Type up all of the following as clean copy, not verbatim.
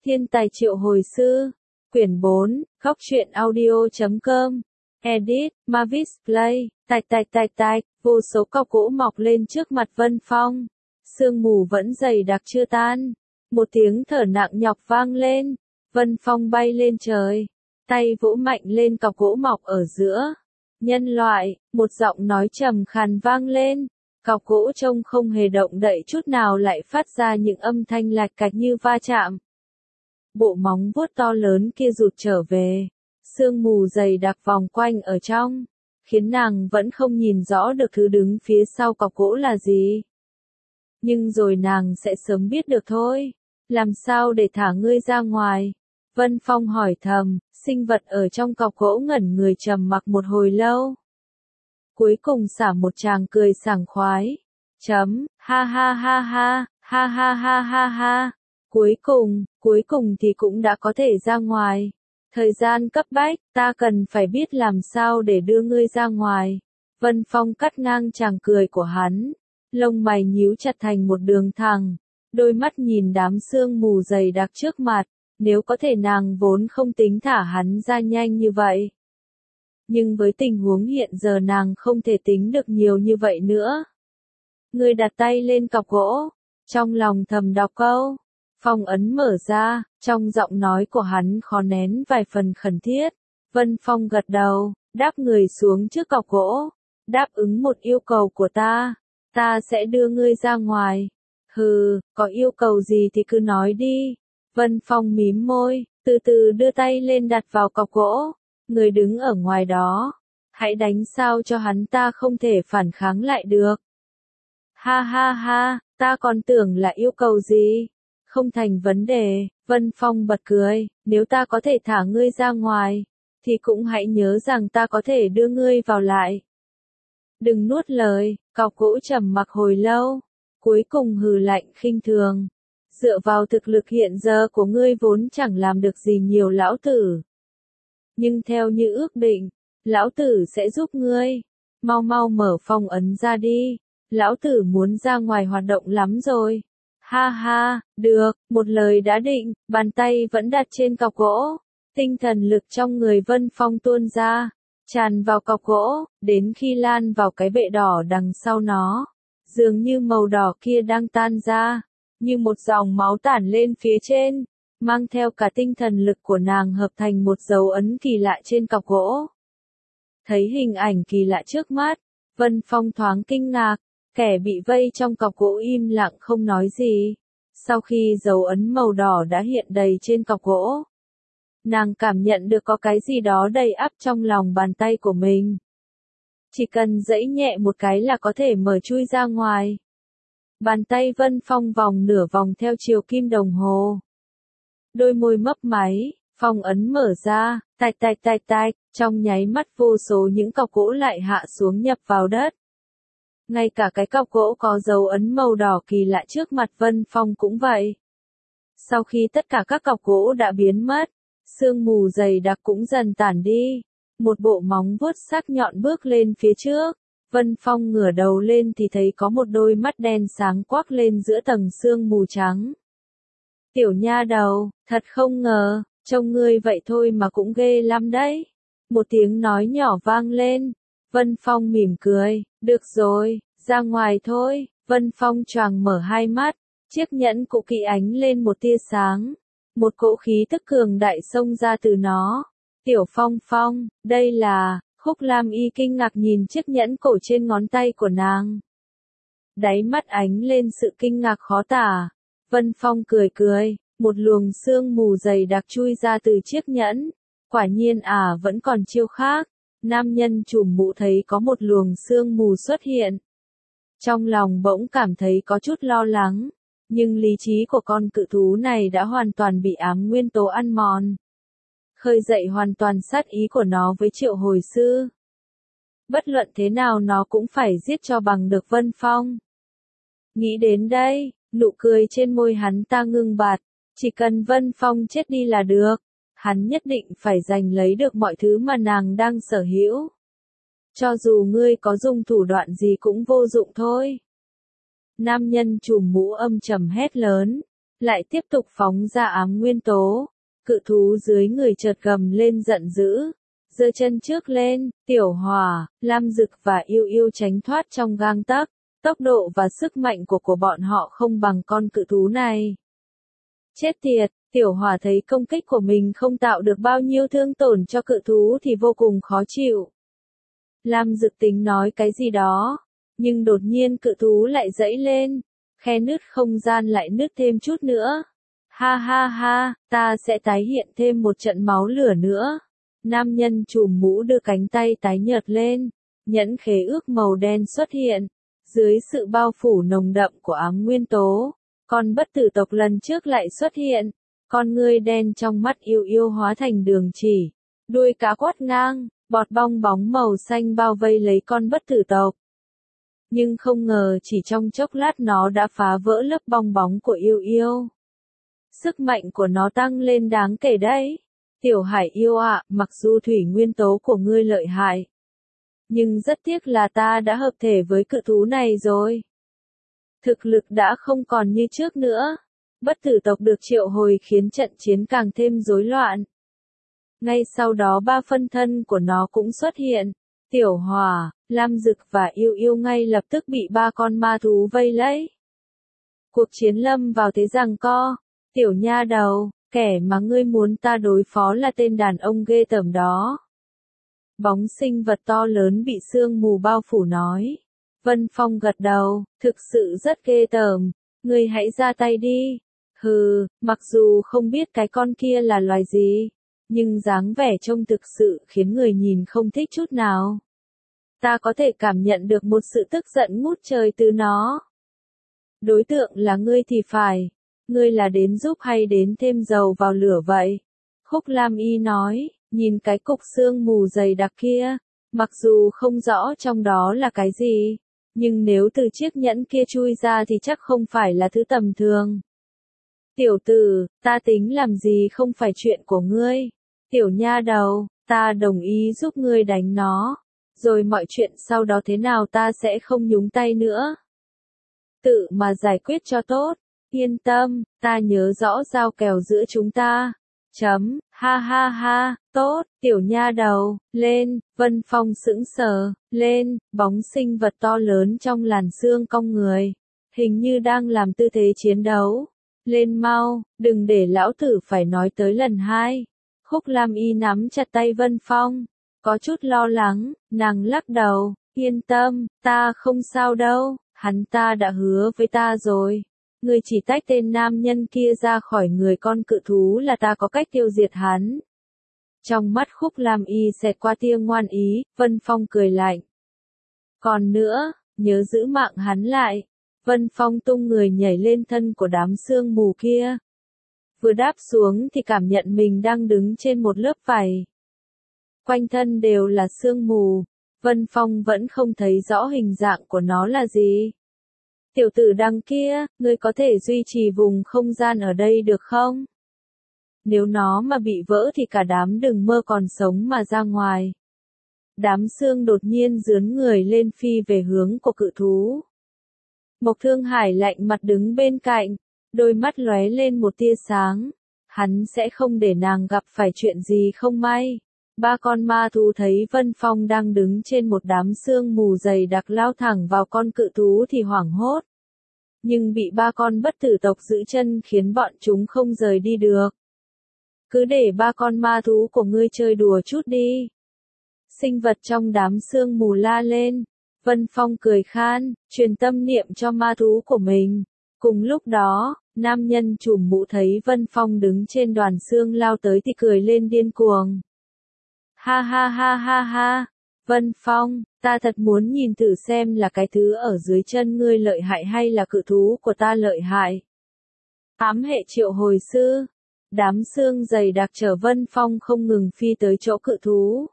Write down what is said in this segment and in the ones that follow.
Thiên tài triệu hồi sư. Quyển 4, Góc truyện audio.com. Edit, Mavis Play. Tạch, vô số cọc gỗ mọc lên trước mặt Vân Phong. Sương mù vẫn dày đặc chưa tan. Một tiếng thở nặng nhọc vang lên. Vân Phong bay lên trời. Tay vỗ mạnh lên cọc gỗ mọc ở giữa. Nhân loại, một giọng nói trầm khàn vang lên. Cọc gỗ trông không hề động đậy chút nào lại phát ra những âm thanh lạch cạch như va chạm. Bộ móng vuốt to lớn kia rụt trở về. Sương mù dày đặc vòng quanh ở trong, khiến nàng vẫn không nhìn rõ được thứ đứng phía sau cọc gỗ là gì. Nhưng rồi nàng sẽ sớm biết được thôi. Làm sao để thả ngươi ra ngoài? Vân Phong hỏi thầm, sinh vật ở trong cọc gỗ ngẩn người trầm mặc một hồi lâu. Cuối cùng xả một tràng cười sảng khoái. Ha ha ha ha, ha ha ha ha ha. Cuối cùng thì cũng đã có thể ra ngoài. Thời gian cấp bách, ta cần phải biết làm sao để đưa ngươi ra ngoài. Vân Phong cắt ngang tràng cười của hắn. Lông mày nhíu chặt thành một đường thẳng. Đôi mắt nhìn đám sương mù dày đặc trước mặt. Nếu có thể nàng vốn không tính thả hắn ra nhanh như vậy. Nhưng với tình huống hiện giờ nàng không thể tính được nhiều như vậy nữa. Ngươi đặt tay lên cọc gỗ. Trong lòng thầm đọc câu. Phong ấn mở ra, trong giọng nói của hắn khó nén vài phần khẩn thiết. Vân Phong gật đầu, đáp người xuống trước cọc gỗ. Đáp ứng một yêu cầu của ta. Ta sẽ đưa ngươi ra ngoài. Hừ, có yêu cầu gì thì cứ nói đi. Vân Phong mím môi, từ từ đưa tay lên đặt vào cọc gỗ. Người đứng ở ngoài đó. Hãy đánh sao cho hắn ta không thể phản kháng lại được. Ha ha ha, ta còn tưởng là yêu cầu gì. Không thành vấn đề, Vân Phong bật cười, nếu ta có thể thả ngươi ra ngoài, thì cũng hãy nhớ rằng ta có thể đưa ngươi vào lại. Đừng nuốt lời, cọc gỗ trầm mặc hồi lâu, cuối cùng hừ lạnh khinh thường. Dựa vào thực lực hiện giờ của ngươi vốn chẳng làm được gì nhiều lão tử. Nhưng theo như ước định, lão tử sẽ giúp ngươi. Mau mau mở phong ấn ra đi, lão tử muốn ra ngoài hoạt động lắm rồi. Ha ha, được, một lời đã định, bàn tay vẫn đặt trên cọc gỗ. Tinh thần lực trong người Vân Phong tuôn ra, tràn vào cọc gỗ, đến khi lan vào cái bệ đỏ đằng sau nó. Dường như màu đỏ kia đang tan ra, như một dòng máu tản lên phía trên, mang theo cả tinh thần lực của nàng hợp thành một dấu ấn kỳ lạ trên cọc gỗ. Thấy hình ảnh kỳ lạ trước mắt, Vân Phong thoáng kinh ngạc. Kẻ bị vây trong cọc gỗ im lặng không nói gì. Sau khi dấu ấn màu đỏ đã hiện đầy trên cọc gỗ, nàng cảm nhận được có cái gì đó đầy ắp trong lòng bàn tay của mình. Chỉ cần giãy nhẹ một cái là có thể mở chui ra ngoài. Bàn tay Vân Phong vòng nửa vòng theo chiều kim đồng hồ. Đôi môi mấp máy, phong ấn mở ra, tạch, trong nháy mắt vô số những cọc gỗ lại hạ xuống nhập vào đất. Ngay cả cái cọc gỗ có dấu ấn màu đỏ kỳ lạ trước mặt Vân Phong cũng vậy. Sau khi tất cả các cọc gỗ đã biến mất, sương mù dày đặc cũng dần tản đi. Một bộ móng vuốt sắc nhọn bước lên phía trước. Vân Phong ngửa đầu lên thì thấy có một đôi mắt đen sáng quắc lên giữa tầng sương mù trắng. Tiểu nha đầu, thật không ngờ, trông ngươi vậy thôi mà cũng ghê lắm đấy. Một tiếng nói nhỏ vang lên. Vân Phong mỉm cười, được rồi, ra ngoài thôi. Vân Phong choàng mở hai mắt, chiếc nhẫn cụ kỳ ánh lên một tia sáng. Một cỗ khí tức cường đại xông ra từ nó. Tiểu Phong, đây là, Khúc Lam Y kinh ngạc nhìn chiếc nhẫn cổ trên ngón tay của nàng. Đáy mắt ánh lên sự kinh ngạc khó tả. Vân Phong cười, một luồng sương mù dày đặc chui ra từ chiếc nhẫn. Quả nhiên vẫn còn chiêu khác. Nam nhân trùm mũ thấy có một luồng sương mù xuất hiện. Trong lòng bỗng cảm thấy có chút lo lắng, nhưng lý trí của con cự thú này đã hoàn toàn bị ám nguyên tố ăn mòn. Khơi dậy hoàn toàn sát ý của nó với triệu hồi sư. Bất luận thế nào nó cũng phải giết cho bằng được Vân Phong. Nghĩ đến đây, nụ cười trên môi hắn ta ngưng bặt, chỉ cần Vân Phong chết đi là được. Hắn nhất định phải giành lấy được mọi thứ mà nàng đang sở hữu. Cho dù ngươi có dùng thủ đoạn gì cũng vô dụng thôi. Nam nhân trùm mũ âm trầm hét lớn. lại tiếp tục phóng ra ám nguyên tố. Cự thú dưới người chợt gầm lên giận dữ, giơ chân trước lên, Tiểu Hỏa, Lam Dực và Yêu Yêu tránh thoát trong gang tấc. Tốc độ và sức mạnh của bọn họ không bằng con cự thú này. Chết tiệt, Tiểu Hỏa thấy công kích của mình không tạo được bao nhiêu thương tổn cho cự thú thì vô cùng khó chịu. Lam Dực tính nói cái gì đó, nhưng đột nhiên cự thú lại dẫy lên, khe nứt không gian lại nứt thêm chút nữa. Ha ha ha, ta sẽ tái hiện thêm một trận máu lửa nữa. Nam nhân trùm mũ đưa cánh tay tái nhợt lên, nhẫn khế ước màu đen xuất hiện. Dưới sự bao phủ nồng đậm của ám nguyên tố, con bất tử tộc lần trước lại xuất hiện. Con ngươi đen trong mắt Yêu Yêu hóa thành đường chỉ, đuôi cá quát ngang, bọt bong bóng màu xanh bao vây lấy con bất tử tộc. Nhưng không ngờ chỉ trong chốc lát nó đã phá vỡ lớp bong bóng của Yêu Yêu. Sức mạnh của nó tăng lên đáng kể đấy. Tiểu Hải Yêu ạ, mặc dù thủy nguyên tố của ngươi lợi hại, nhưng rất tiếc là ta đã hợp thể với cự thú này rồi. Thực lực đã không còn như trước nữa. Bất tử tộc được triệu hồi khiến trận chiến càng thêm rối loạn. Ngay sau đó ba phân thân của nó cũng xuất hiện. Tiểu Hỏa, Lam Dực và Yêu Yêu ngay lập tức bị ba con ma thú vây lấy. Cuộc chiến lâm vào thế giằng co. Tiểu nha đầu, kẻ mà ngươi muốn ta đối phó là tên đàn ông ghê tởm đó. Bóng sinh vật to lớn bị sương mù bao phủ nói. Vân Phong gật đầu, thực sự rất ghê tởm, ngươi hãy ra tay đi. Hừ, mặc dù không biết cái con kia là loài gì, nhưng dáng vẻ trông thực sự khiến người nhìn không thích chút nào. Ta có thể cảm nhận được một sự tức giận ngút trời từ nó. Đối tượng là ngươi thì phải, ngươi là đến giúp hay đến thêm dầu vào lửa vậy? Khúc Lam Y nói, nhìn cái cục sương mù dày đặc kia, mặc dù không rõ trong đó là cái gì, nhưng nếu từ chiếc nhẫn kia chui ra thì chắc không phải là thứ tầm thường. Tiểu tử, ta tính làm gì không phải chuyện của ngươi. Tiểu nha đầu, ta đồng ý giúp ngươi đánh nó, rồi mọi chuyện sau đó thế nào ta sẽ không nhúng tay nữa. Tự mà giải quyết cho tốt, yên tâm, ta nhớ rõ giao kèo giữa chúng ta. Ha ha ha, tốt, tiểu nha đầu, lên, Vân Phong sững sờ, lên, bóng sinh vật to lớn trong làn sương cong người, hình như đang làm tư thế chiến đấu. Lên mau, đừng để lão tử phải nói tới lần hai. Khúc Lam Y nắm chặt tay Vân Phong, có chút lo lắng, nàng lắc đầu, yên tâm, ta không sao đâu, hắn ta đã hứa với ta rồi. Ngươi chỉ tách tên nam nhân kia ra khỏi người con cự thú là ta có cách tiêu diệt hắn. Trong mắt Khúc Lam Y xẹt qua tia ngoan ý, Vân Phong cười lạnh. Còn nữa, nhớ giữ mạng hắn lại. Vân Phong tung người nhảy lên thân của đám sương mù kia. Vừa đáp xuống thì cảm nhận mình đang đứng trên một lớp vảy. Quanh thân đều là sương mù, Vân Phong vẫn không thấy rõ hình dạng của nó là gì. Tiểu tử đằng kia, ngươi có thể duy trì vùng không gian ở đây được không? Nếu nó mà bị vỡ thì cả đám đừng mơ còn sống mà ra ngoài. Đám sương đột nhiên dướn người lên phi về hướng của cự thú. Mộc Thương Hải lạnh mặt đứng bên cạnh, đôi mắt lóe lên một tia sáng. Hắn sẽ không để nàng gặp phải chuyện gì không may. Ba con ma thú thấy Vân Phong đang đứng trên một đám sương mù dày đặc lao thẳng vào con cự thú thì hoảng hốt. Nhưng bị ba con bất tử tộc giữ chân khiến bọn chúng không rời đi được. Cứ để ba con ma thú của ngươi chơi đùa chút đi. Sinh vật trong đám sương mù la lên. Vân Phong cười khan, truyền tâm niệm cho ma thú của mình. Cùng lúc đó, nam nhân trùm mũ thấy Vân Phong đứng trên đoàn sương lao tới thì cười lên điên cuồng. Ha ha ha ha ha, Vân Phong, ta thật muốn nhìn thử xem là cái thứ ở dưới chân ngươi lợi hại hay là cự thú của ta lợi hại. Ám hệ triệu hồi sư, đám sương dày đặc chở Vân Phong không ngừng phi tới chỗ cự thú.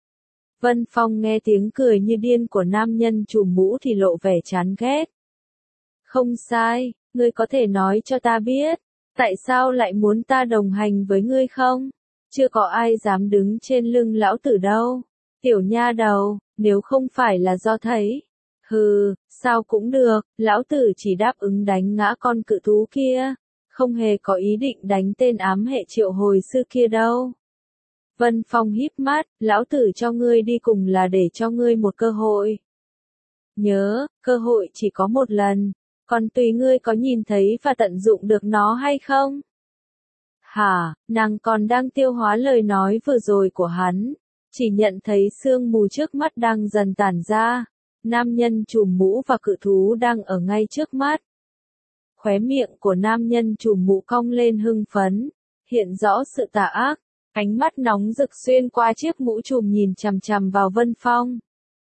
Vân Phong nghe tiếng cười như điên của nam nhân trùm mũ thì lộ vẻ chán ghét. Không sai, ngươi có thể nói cho ta biết, tại sao lại muốn ta đồng hành với ngươi không? Chưa có ai dám đứng trên lưng lão tử đâu. Tiểu nha đầu, nếu không phải là do thấy. Hừ, sao cũng được, lão tử chỉ đáp ứng đánh ngã con cự thú kia. không hề có ý định đánh tên ám hệ triệu hồi sư kia đâu. Vân Phong híp mắt, lão tử cho ngươi đi cùng là để cho ngươi một cơ hội. Nhớ, cơ hội chỉ có một lần, còn tùy ngươi có nhìn thấy và tận dụng được nó hay không. Hả, nàng còn đang tiêu hóa lời nói vừa rồi của hắn, chỉ nhận thấy sương mù trước mắt đang dần tản ra, nam nhân trùm mũ và cự thú đang ở ngay trước mắt. Khóe miệng của nam nhân trùm mũ cong lên hưng phấn, hiện rõ sự tà ác, ánh mắt nóng rực xuyên qua chiếc mũ trùm nhìn chằm chằm vào Vân Phong.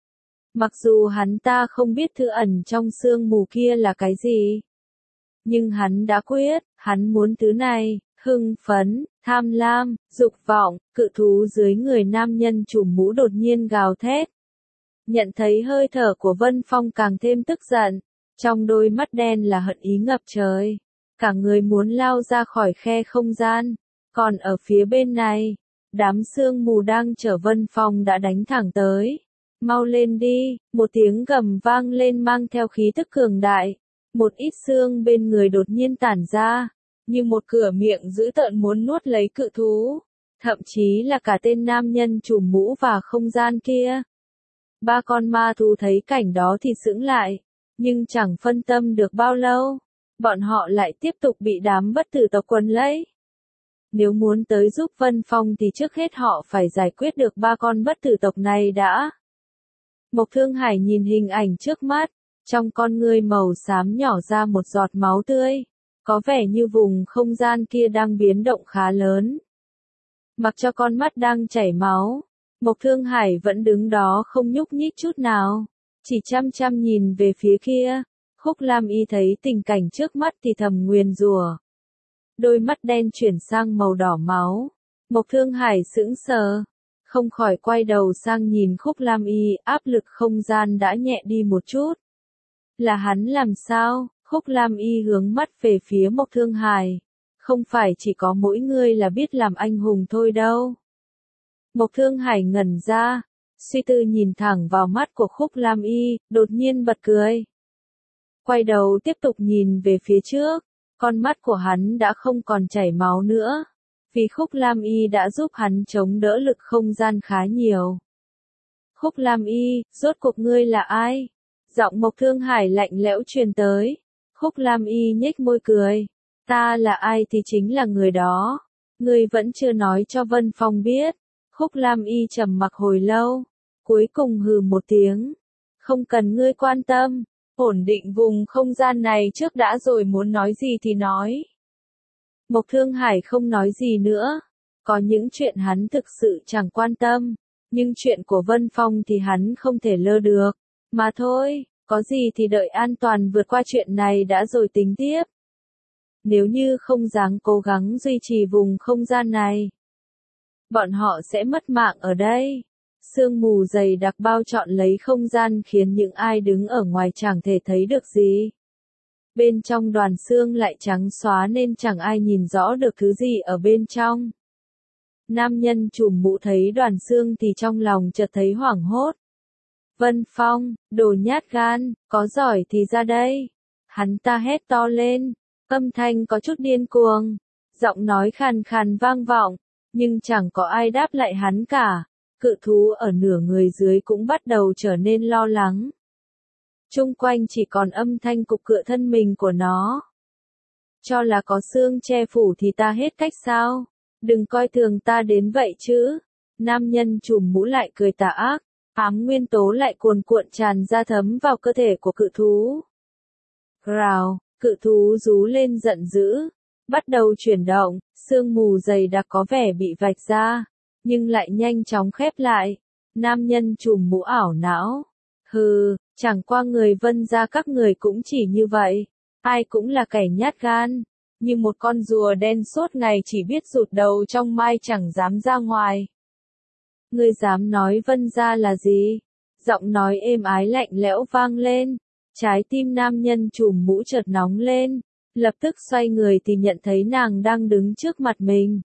Mặc dù hắn ta không biết thứ ẩn trong sương mù kia là cái gì, nhưng hắn đã quyết, hắn muốn thứ này. Hưng phấn, tham lam, dục vọng, cự thú dưới người nam nhân trùm mũ đột nhiên gào thét. Nhận thấy hơi thở của Vân Phong càng thêm tức giận, trong đôi mắt đen là hận ý ngập trời. Cả người muốn lao ra khỏi khe không gian, còn ở phía bên này, đám sương mù đang chở Vân Phong đã đánh thẳng tới. Mau lên đi, một tiếng gầm vang lên mang theo khí tức cường đại, một ít xương bên người đột nhiên tản ra. Như một cửa miệng dữ tợn muốn nuốt lấy cự thú, thậm chí là cả tên nam nhân trùm mũ và không gian kia. Ba con ma thú thấy cảnh đó thì sững lại, nhưng chẳng phân tâm được bao lâu, bọn họ lại tiếp tục bị đám bất tử tộc quấn lấy. Nếu muốn tới giúp Vân Phong thì trước hết họ phải giải quyết được ba con bất tử tộc này đã. Mộc Thương Hải nhìn hình ảnh trước mắt, trong con ngươi màu xám nhỏ ra một giọt máu tươi. Có vẻ như vùng không gian kia đang biến động khá lớn. Mặc cho con mắt đang chảy máu, Mộc Thương Hải vẫn đứng đó không nhúc nhích chút nào, chỉ chăm chăm nhìn về phía kia. Khúc Lam Y thấy tình cảnh trước mắt thì thầm nguyền rủa. Đôi mắt đen chuyển sang màu đỏ máu. Mộc Thương Hải sững sờ, không khỏi quay đầu sang nhìn Khúc Lam Y, áp lực không gian đã nhẹ đi một chút. Là hắn làm sao? Khúc Lam Y hướng mắt về phía Mộc Thương Hải. Không phải chỉ có mỗi ngươi là biết làm anh hùng thôi đâu. Mộc Thương Hải ngẩn ra, suy tư nhìn thẳng vào mắt của Khúc Lam Y, đột nhiên bật cười. Quay đầu tiếp tục nhìn về phía trước, con mắt của hắn đã không còn chảy máu nữa, vì Khúc Lam Y đã giúp hắn chống đỡ lực không gian khá nhiều. Khúc Lam Y, rốt cuộc ngươi là ai? Giọng Mộc Thương Hải lạnh lẽo truyền tới. Khúc Lam Y nhếch môi cười. Ta là ai thì chính là người đó. Ngươi vẫn chưa nói cho Vân Phong biết. Khúc Lam Y trầm mặc hồi lâu. Cuối cùng hừ một tiếng. Không cần ngươi quan tâm. Ổn định vùng không gian này trước đã rồi muốn nói gì thì nói. Mộc Thương Hải không nói gì nữa. Có những chuyện hắn thực sự chẳng quan tâm. Nhưng chuyện của Vân Phong thì hắn không thể lơ được. Mà thôi. Có gì thì đợi an toàn vượt qua chuyện này đã rồi tính tiếp. Nếu như không dáng cố gắng duy trì vùng không gian này, bọn họ sẽ mất mạng ở đây. Sương mù dày đặc bao trọn lấy không gian khiến những ai đứng ở ngoài chẳng thể thấy được gì. Bên trong đoàn sương lại trắng xóa nên chẳng ai nhìn rõ được thứ gì ở bên trong. Nam nhân trùm mũ thấy đoàn sương thì trong lòng chợt thấy hoảng hốt. Vân Phong, đồ nhát gan, có giỏi thì ra đây. Hắn ta hét to lên, âm thanh có chút điên cuồng, giọng nói khàn khàn vang vọng, nhưng chẳng có ai đáp lại hắn cả. Cự thú ở nửa người dưới cũng bắt đầu trở nên lo lắng. Chung quanh chỉ còn âm thanh cục cựa thân mình của nó. Cho là có xương che phủ thì ta hết cách sao? Đừng coi thường ta đến vậy chứ. Nam nhân trùm mũ lại cười tà ác. Ám nguyên tố lại cuồn cuộn tràn ra thấm vào cơ thể của cự thú. Rào, cự thú rú lên giận dữ, bắt đầu chuyển động, sương mù dày đặc có vẻ bị vạch ra, nhưng lại nhanh chóng khép lại. Nam nhân trùm mũ ảo não. Hừ, chẳng qua người Vân gia các người cũng chỉ như vậy, ai cũng là kẻ nhát gan, như một con rùa đen suốt ngày chỉ biết rụt đầu trong mai chẳng dám ra ngoài. Ngươi dám nói Vân gia là gì? Giọng nói êm ái lạnh lẽo vang lên. Trái tim nam nhân trùm mũ chợt nóng lên. Lập tức xoay người thì nhận thấy nàng đang đứng trước mặt mình.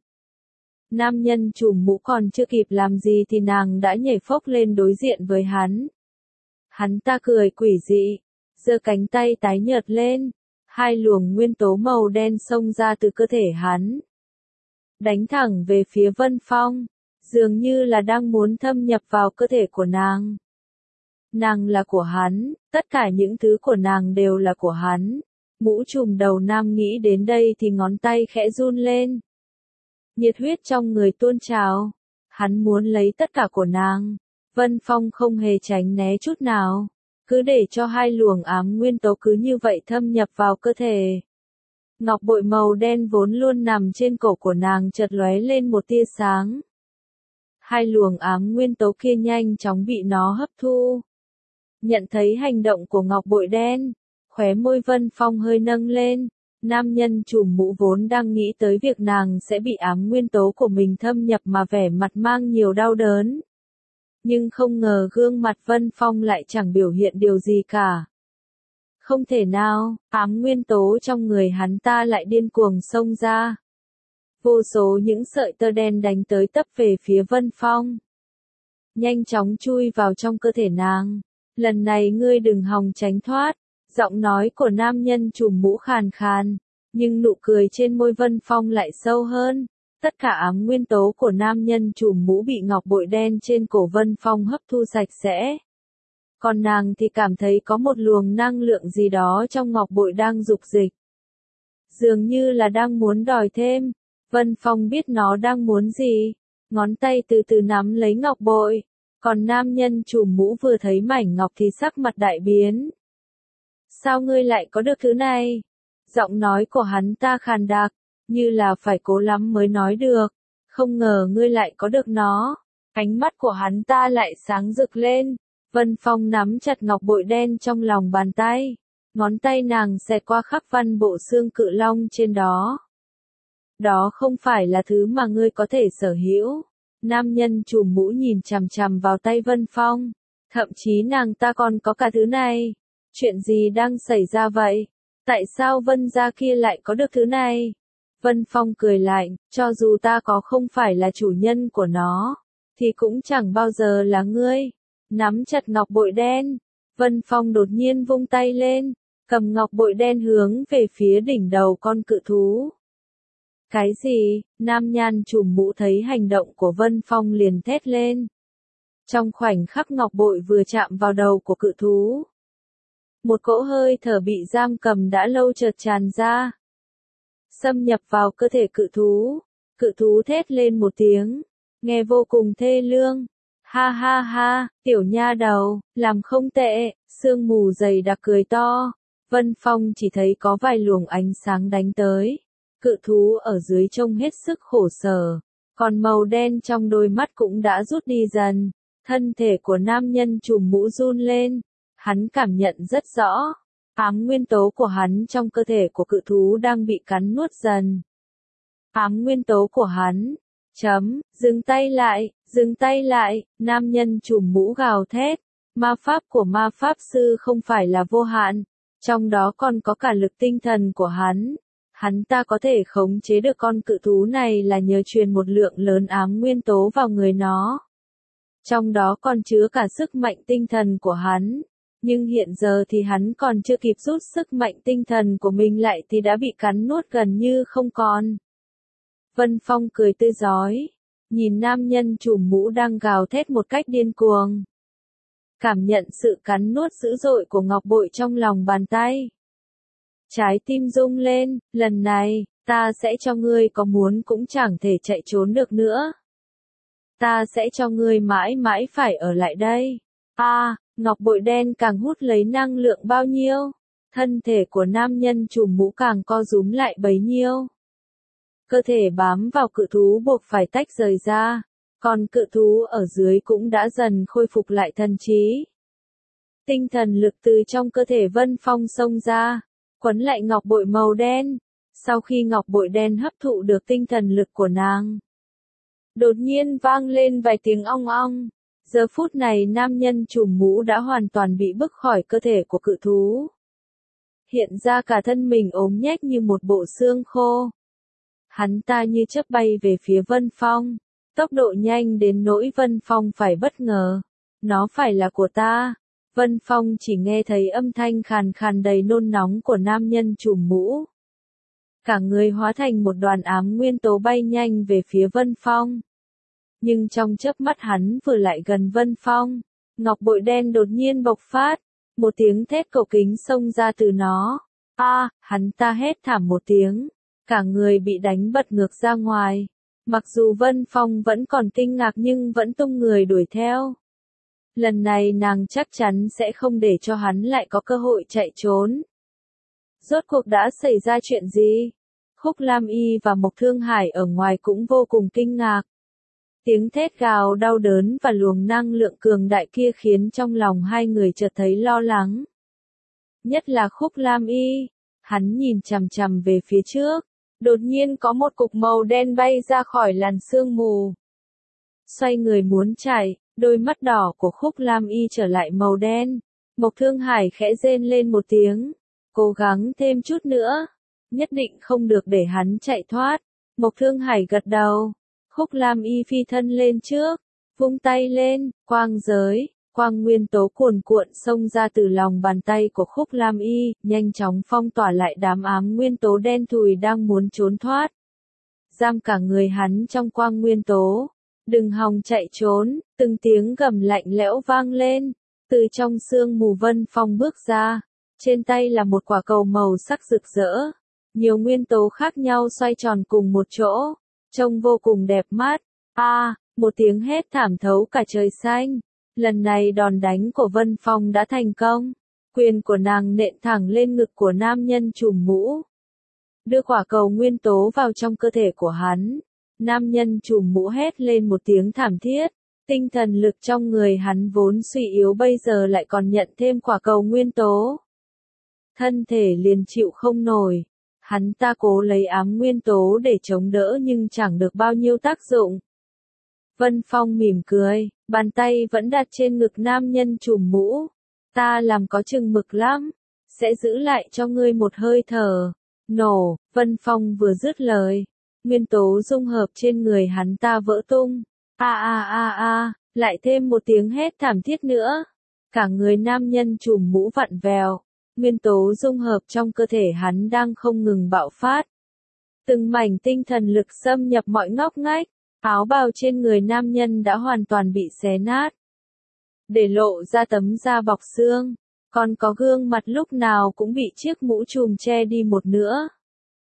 Nam nhân trùm mũ còn chưa kịp làm gì thì nàng đã nhảy phốc lên đối diện với hắn. Hắn ta cười quỷ dị, giơ cánh tay tái nhợt lên. Hai luồng nguyên tố màu đen xông ra từ cơ thể hắn, đánh thẳng về phía Vân Phong, dường như là đang muốn thâm nhập vào cơ thể của nàng. Nàng là của hắn, tất cả những thứ của nàng đều là của hắn. Mũ trùm đầu nam nghĩ đến đây thì ngón tay khẽ run lên. Nhiệt huyết trong người tuôn trào, hắn muốn lấy tất cả của nàng. Vân Phong không hề tránh né chút nào, cứ để cho hai luồng ám nguyên tố cứ như vậy thâm nhập vào cơ thể. Ngọc bội màu đen vốn luôn nằm trên cổ của nàng chợt lóe lên một tia sáng. Hai luồng ám nguyên tố kia nhanh chóng bị nó hấp thu. Nhận thấy hành động của ngọc bội đen, khóe môi Vân Phong hơi nâng lên. Nam nhân trùm mũ vốn đang nghĩ tới việc nàng sẽ bị ám nguyên tố của mình thâm nhập mà vẻ mặt mang nhiều đau đớn. Nhưng không ngờ gương mặt Vân Phong lại chẳng biểu hiện điều gì cả. Không thể nào, ám nguyên tố trong người hắn ta lại điên cuồng xông ra. Vô số những sợi tơ đen đánh tới tấp về phía Vân Phong. Nhanh chóng chui vào trong cơ thể nàng. Lần này ngươi đừng hòng tránh thoát. Giọng nói của nam nhân trùm mũ khàn khàn, nhưng nụ cười trên môi Vân Phong lại sâu hơn. Tất cả ám nguyên tố của nam nhân trùm mũ bị ngọc bội đen trên cổ Vân Phong hấp thu sạch sẽ. Còn nàng thì cảm thấy có một luồng năng lượng gì đó trong ngọc bội đang dục dịch. Dường như là đang muốn đòi thêm. Vân Phong biết nó đang muốn gì. Ngón tay từ từ nắm lấy ngọc bội. Còn nam nhân trùm mũ vừa thấy mảnh ngọc thì sắc mặt đại biến. Sao ngươi lại có được thứ này? Giọng nói của hắn ta khàn đặc, như là phải cố lắm mới nói được. Không ngờ ngươi lại có được nó. Ánh mắt của hắn ta lại sáng rực lên. Vân Phong nắm chặt ngọc bội đen trong lòng bàn tay. Ngón tay nàng xẹt qua khắc văn bộ xương cự long trên đó. Đó không phải là thứ mà ngươi có thể sở hữu. Nam nhân trùm mũ nhìn chằm chằm vào tay Vân Phong. Thậm chí nàng ta còn có cả thứ này. Chuyện gì đang xảy ra vậy? Tại sao Vân gia kia lại có được thứ này? Vân Phong cười lạnh, cho dù ta có không phải là chủ nhân của nó, thì cũng chẳng bao giờ là ngươi. Nắm chặt ngọc bội đen, Vân Phong đột nhiên vung tay lên, cầm ngọc bội đen hướng về phía đỉnh đầu con cự thú. Cái gì? Nam nhan trùm mũ thấy hành động của Vân Phong liền thét lên. Trong khoảnh khắc ngọc bội vừa chạm vào đầu của cự thú, một cỗ hơi thở bị giam cầm đã lâu chợt tràn ra, xâm nhập vào cơ thể cự thú thét lên một tiếng, nghe vô cùng thê lương. Ha ha ha, tiểu nha đầu, làm không tệ, sương mù dày đặc cười to. Vân Phong chỉ thấy có vài luồng ánh sáng đánh tới. Cự thú ở dưới trông hết sức khổ sở, còn màu đen trong đôi mắt cũng đã rút đi dần. Thân thể của nam nhân trùm mũ run lên, hắn cảm nhận rất rõ, ám nguyên tố của hắn trong cơ thể của cự thú đang bị cắn nuốt dần. Ám nguyên tố của hắn, dừng tay lại, nam nhân trùm mũ gào thét, ma pháp của ma pháp sư không phải là vô hạn, trong đó còn có cả lực tinh thần của hắn. Hắn ta có thể khống chế được con cự thú này là nhờ truyền một lượng lớn ám nguyên tố vào người nó. Trong đó còn chứa cả sức mạnh tinh thần của hắn. Nhưng hiện giờ thì hắn còn chưa kịp rút sức mạnh tinh thần của mình lại thì đã bị cắn nuốt gần như không còn. Vân Phong cười tươi rói, nhìn nam nhân trùm mũ đang gào thét một cách điên cuồng. Cảm nhận sự cắn nuốt dữ dội của ngọc bội trong lòng bàn tay. Trái tim rung lên, lần này, ta sẽ cho ngươi có muốn cũng chẳng thể chạy trốn được nữa. Ta sẽ cho ngươi mãi mãi phải ở lại đây. Ngọc bội đen càng hút lấy năng lượng bao nhiêu, thân thể của nam nhân trùm mũ càng co rúm lại bấy nhiêu. Cơ thể bám vào cự thú buộc phải tách rời ra, còn cự thú ở dưới cũng đã dần khôi phục lại thần trí. Tinh thần lực từ trong cơ thể Vân Phong xông ra, quấn lại ngọc bội màu đen. Sau khi ngọc bội đen hấp thụ được tinh thần lực của nàng, đột nhiên vang lên vài tiếng ong ong. Giờ phút này nam nhân trùm mũ đã hoàn toàn bị bức khỏi cơ thể của cự thú. Hiện ra cả thân mình ốm nhách như một bộ xương khô. Hắn ta như chớp bay về phía Vân Phong, tốc độ nhanh đến nỗi Vân Phong phải bất ngờ. Nó phải là của ta. Vân Phong chỉ nghe thấy âm thanh khàn khàn đầy nôn nóng của nam nhân trùm mũ. Cả người hóa thành một đoàn ám nguyên tố bay nhanh về phía Vân Phong. Nhưng trong chớp mắt hắn vừa lại gần Vân Phong, ngọc bội đen đột nhiên bộc phát, một tiếng thét cầu kính xông ra từ nó. Hắn ta hét thảm một tiếng, cả người bị đánh bật ngược ra ngoài. Mặc dù Vân Phong vẫn còn kinh ngạc nhưng vẫn tung người đuổi theo. Lần này nàng chắc chắn sẽ không để cho hắn lại có cơ hội chạy trốn. Rốt cuộc đã xảy ra chuyện gì? Khúc Lam Y và Mộc Thương Hải ở ngoài cũng vô cùng kinh ngạc. Tiếng thét gào đau đớn và luồng năng lượng cường đại kia khiến trong lòng hai người chợt thấy lo lắng. Nhất là Khúc Lam Y, hắn nhìn chằm chằm về phía trước, đột nhiên có một cục màu đen bay ra khỏi làn sương mù. Xoay người muốn chạy, đôi mắt đỏ của Khúc Lam Y trở lại màu đen. Mộc Thương Hải khẽ rên lên một tiếng, cố gắng thêm chút nữa, nhất định không được để hắn chạy thoát. Mộc Thương Hải gật đầu. Khúc Lam Y phi thân lên trước, vung tay lên, quang giới, quang nguyên tố cuồn cuộn xông ra từ lòng bàn tay của Khúc Lam Y, nhanh chóng phong tỏa lại đám ám nguyên tố đen thùi đang muốn trốn thoát. Giam cả người hắn trong quang nguyên tố. Đừng hòng chạy trốn, từng tiếng gầm lạnh lẽo vang lên. Từ trong sương mù Vân Phong bước ra, trên tay là một quả cầu màu sắc rực rỡ. Nhiều nguyên tố khác nhau xoay tròn cùng một chỗ, trông vô cùng đẹp mắt. Một tiếng hét thảm thấu cả trời xanh. Lần này đòn đánh của Vân Phong đã thành công. Quyền của nàng nện thẳng lên ngực của nam nhân trùm mũ. Đưa quả cầu nguyên tố vào trong cơ thể của hắn. Nam nhân trùm mũ hét lên một tiếng thảm thiết. Tinh thần lực trong người hắn vốn suy yếu bây giờ lại còn nhận thêm quả cầu nguyên tố. Thân thể liền chịu không nổi. Hắn ta cố lấy ám nguyên tố để chống đỡ nhưng chẳng được bao nhiêu tác dụng. Vân Phong mỉm cười, bàn tay vẫn đặt trên ngực nam nhân trùm mũ. Ta làm có chừng mực lắm, sẽ giữ lại cho ngươi một hơi thở. Nổ, Vân Phong vừa dứt lời, nguyên tố dung hợp trên người hắn ta vỡ tung. Lại thêm một tiếng hét thảm thiết nữa. Cả người nam nhân trùm mũ vặn vẹo, nguyên tố dung hợp trong cơ thể hắn đang không ngừng bạo phát. Từng mảnh tinh thần lực xâm nhập mọi ngóc ngách. Áo bào trên người nam nhân đã hoàn toàn bị xé nát, để lộ ra tấm da bọc xương, còn có gương mặt lúc nào cũng bị chiếc mũ trùm che đi một nửa.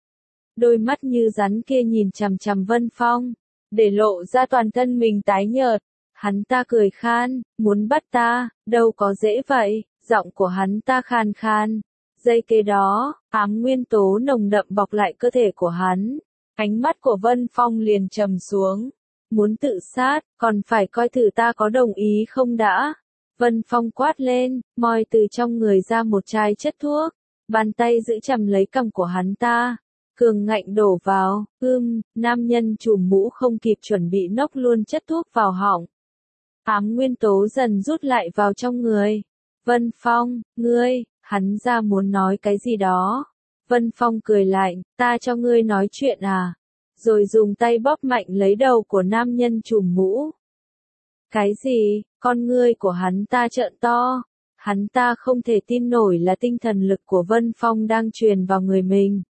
Đôi mắt như rắn kia nhìn chằm chằm Vân Phong, để lộ ra toàn thân mình tái nhợt. Hắn ta cười khan, muốn bắt ta, đâu có dễ vậy, giọng của hắn ta khan khan. Giây kế đó, ám nguyên tố nồng đậm bọc lại cơ thể của hắn. Ánh mắt của Vân Phong liền trầm xuống. Muốn tự sát, còn phải coi thử ta có đồng ý không đã. Vân Phong quát lên, moi từ trong người ra một chai chất thuốc. Bàn tay giữ chầm lấy cằm của hắn ta. Cường ngạnh đổ vào, nam nhân trùm mũ không kịp chuẩn bị nốc luôn chất thuốc vào họng. Ám nguyên tố dần rút lại vào trong người. Vân Phong, ngươi, hắn ra muốn nói cái gì đó. Vân Phong cười lạnh, ta cho ngươi nói chuyện à? Rồi dùng tay bóp mạnh lấy đầu của nam nhân trùm mũ. Cái gì? Con ngươi của hắn ta trợn to. Hắn ta không thể tin nổi là tinh thần lực của Vân Phong đang truyền vào người mình.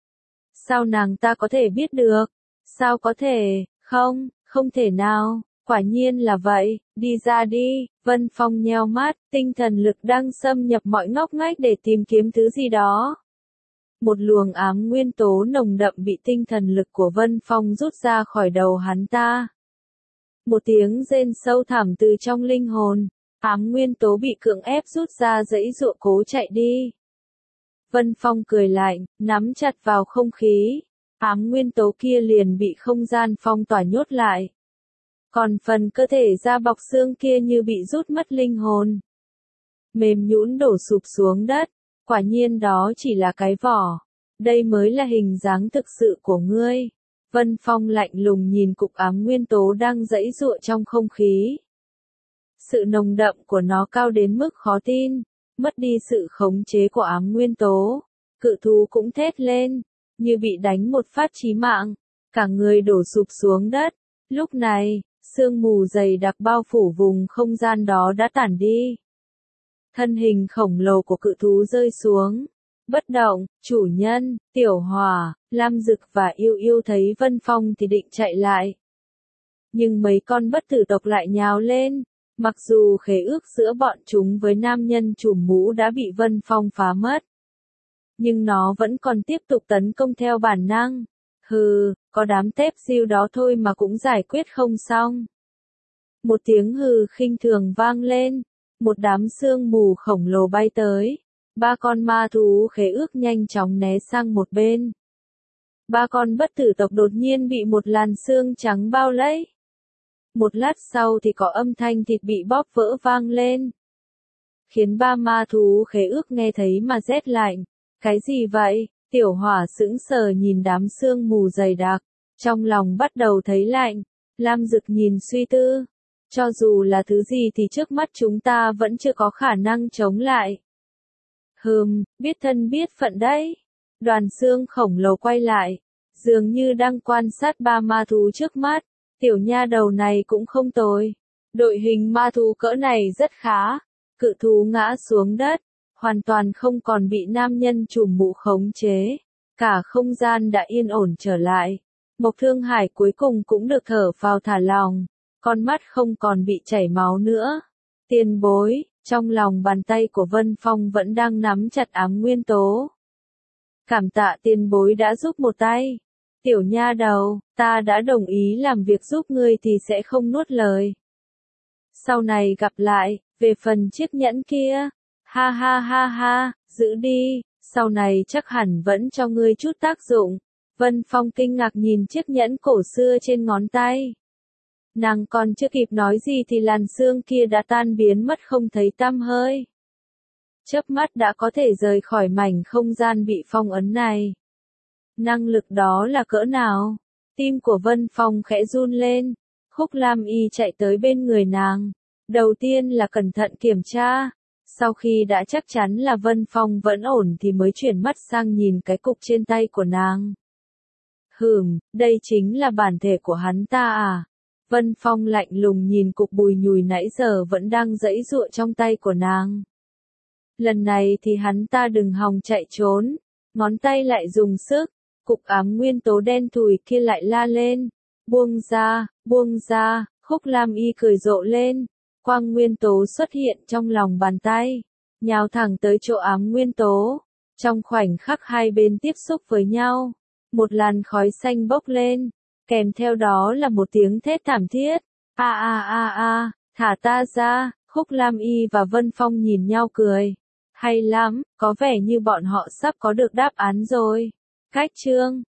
Sao nàng ta có thể biết được? Sao có thể? Không thể nào. Quả nhiên là vậy, đi ra đi. Vân Phong nheo mắt, tinh thần lực đang xâm nhập mọi ngóc ngách để tìm kiếm thứ gì đó. Một luồng ám nguyên tố nồng đậm bị tinh thần lực của Vân Phong rút ra khỏi đầu hắn ta. Một tiếng rên sâu thẳm từ trong linh hồn, ám nguyên tố bị cưỡng ép rút ra giãy giụa cố chạy đi. Vân Phong cười lạnh, nắm chặt vào không khí, ám nguyên tố kia liền bị không gian phong tỏa nhốt lại. Còn phần cơ thể da bọc xương kia như bị rút mất linh hồn. Mềm nhũn đổ sụp xuống đất. Quả nhiên đó chỉ là cái vỏ. Đây mới là hình dáng thực sự của ngươi. Vân Phong lạnh lùng nhìn cục ám nguyên tố đang giãy giụa trong không khí. Sự nồng đậm của nó cao đến mức khó tin. Mất đi sự khống chế của ám nguyên tố. Cự thú cũng thét lên. Như bị đánh một phát chí mạng. Cả người đổ sụp xuống đất. Lúc này, sương mù dày đặc bao phủ vùng không gian đó đã tản đi. Thân hình khổng lồ của cự thú rơi xuống. Bất động, chủ nhân, Tiểu Hỏa, Lam Dực và Yêu Yêu thấy Vân Phong thì định chạy lại. Nhưng mấy con bất tử tộc lại nhào lên. Mặc dù khế ước giữa bọn chúng với nam nhân trùm mũ đã bị Vân Phong phá mất. Nhưng nó vẫn còn tiếp tục tấn công theo bản năng. Hừ, có đám tép diêu đó thôi mà cũng giải quyết không xong. Một tiếng hừ khinh thường vang lên. Một đám sương mù khổng lồ bay tới. Ba con ma thú khế ước nhanh chóng né sang một bên. Ba con bất tử tộc đột nhiên bị một làn sương trắng bao lấy. Một lát sau thì có âm thanh thịt bị bóp vỡ vang lên. Khiến ba ma thú khế ước nghe thấy mà rét lạnh. Cái gì vậy? Tiểu Hỏa sững sờ nhìn đám sương mù dày đặc. Trong lòng bắt đầu thấy lạnh. Lam Dực nhìn suy tư. Cho dù là thứ gì thì trước mắt chúng ta vẫn chưa có khả năng chống lại. Biết thân biết phận đấy. Đoàn xương khổng lồ quay lại. Dường như đang quan sát ba ma thú trước mắt. Tiểu nha đầu này cũng không tồi. Đội hình ma thú cỡ này rất khá. Cự thú ngã xuống đất. Hoàn toàn không còn bị nam nhân trùm mũ khống chế. Cả không gian đã yên ổn trở lại. Mộc Thương Hải cuối cùng cũng được thở phào thả lòng. Con mắt không còn bị chảy máu nữa. Tiền bối, trong lòng bàn tay của Vân Phong vẫn đang nắm chặt ám nguyên tố. Cảm tạ tiền bối đã giúp một tay. Tiểu nha đầu, ta đã đồng ý làm việc giúp ngươi thì sẽ không nuốt lời. Sau này gặp lại, về phần chiếc nhẫn kia. Ha ha ha ha, giữ đi, sau này chắc hẳn vẫn cho ngươi chút tác dụng. Vân Phong kinh ngạc nhìn chiếc nhẫn cổ xưa trên ngón tay. Nàng còn chưa kịp nói gì thì làn sương kia đã tan biến mất không thấy tăm hơi. Chớp mắt đã có thể rời khỏi mảnh không gian bị phong ấn này. Năng lực đó là cỡ nào? Tim của Vân Phong khẽ run lên. Khúc Lam Y chạy tới bên người nàng. Đầu tiên là cẩn thận kiểm tra. Sau khi đã chắc chắn là Vân Phong vẫn ổn thì mới chuyển mắt sang nhìn cái cục trên tay của nàng. Đây chính là bản thể của hắn ta à? Vân Phong lạnh lùng nhìn cục bùi nhùi nãy giờ vẫn đang giãy giụa trong tay của nàng. Lần này thì hắn ta đừng hòng chạy trốn. Ngón tay lại dùng sức. Cục ám nguyên tố đen thùi kia lại la lên. Buông ra, Khúc Lam Y cười rộ lên. Quang nguyên tố xuất hiện trong lòng bàn tay. Nhào thẳng tới chỗ ám nguyên tố. Trong khoảnh khắc hai bên tiếp xúc với nhau. Một làn khói xanh bốc lên. Kèm theo đó là một tiếng thét thảm thiết. Thả ta ra. Khúc Lam Y và Vân Phong nhìn nhau cười. Hay lắm, có vẻ như bọn họ sắp có được đáp án rồi. Cách chương